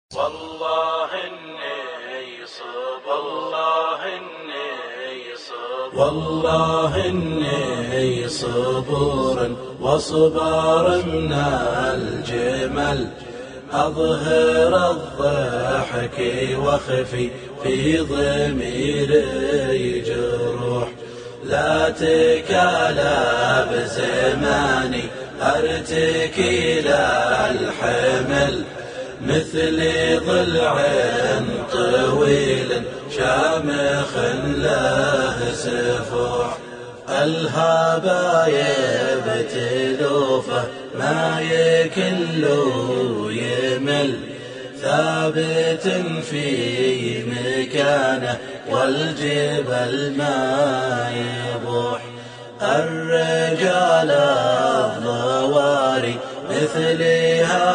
والله إني صبور والله إني صبور وصبر من الجمل أظهر الضحك وخفي في ضميري جروح لا تكالى بزماني أرتكي للحمل مثل ضلع طويل شامخ له سفوح الهبايب تلوفه ما يكل يمل ثابت في مكانه والجبل ما يبوح الرجال الضواري مثلها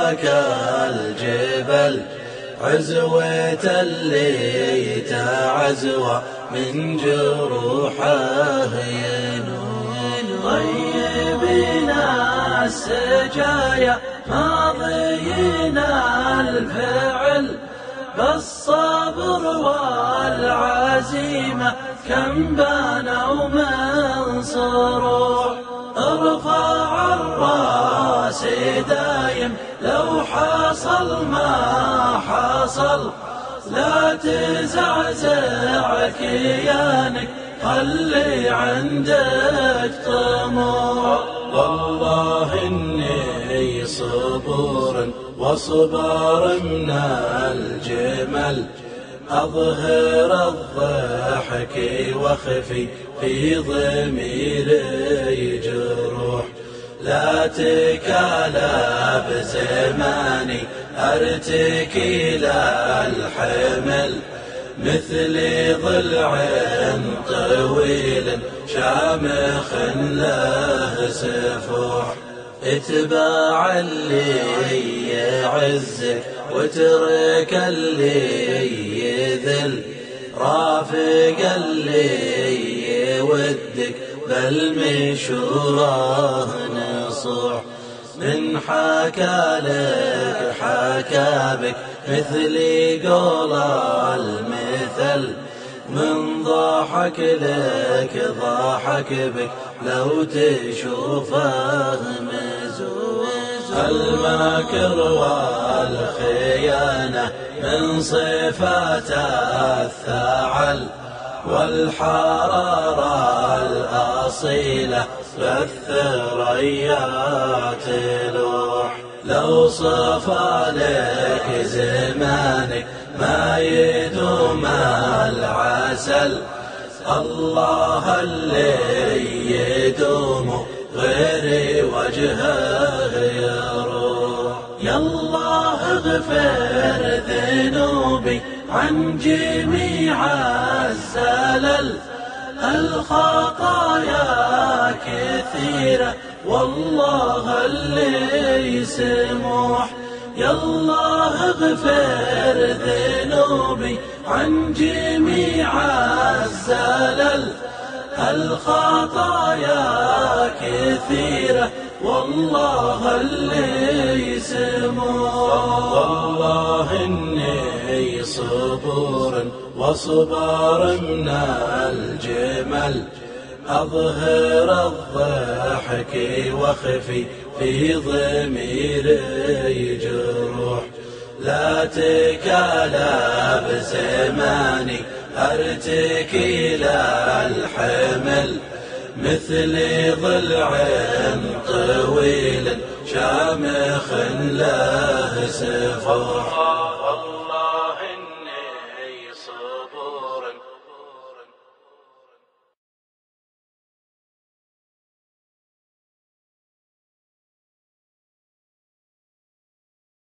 كالجبل عزوة اللي تعزوى من جروحه ينون طيبنا السجايا ماضينا الفعل بالصبر والعزيمة كم بانوا من صروح ارفع الراس دايم لو حصل ما حصل لا تزعزع كيانك خلي عندك طموح والله إني صبور وصبر من الجمل أظهر الضحك وخفي في ضميري جروح لا تكالى بزماني أرتكي للحمل مثل ضلع طويل شامخ له سفوح اتباع اللي يعزك واترك اللي يذل رافق اللي يودك بل مشوره نصوح من حكى لك حكى بك مثل قول المثل من ضحك لك ضحك بك لو تشوفه مزوج المكر والخيانة من صفات الثعل والحرارة الأصيلة بالثريات تلوح لو صفى لك زمانك ما يدوم العسل الله اللي يدوم غير وجهه يروح يالله اغفر ذنوبي عن جميع الزلل الخطايا كثيرة والله اللي سموح يالله اغفر ذنوبي عن جميع الزلل الخطايا كثيرة والله اللي سموح والله إني صبور وصبر من الجمل أظهر الضحك وخفي في ضميري جروح لا تكالى بزماني أرتكي للحمل مثل ضلع طويل شامخ له سفوح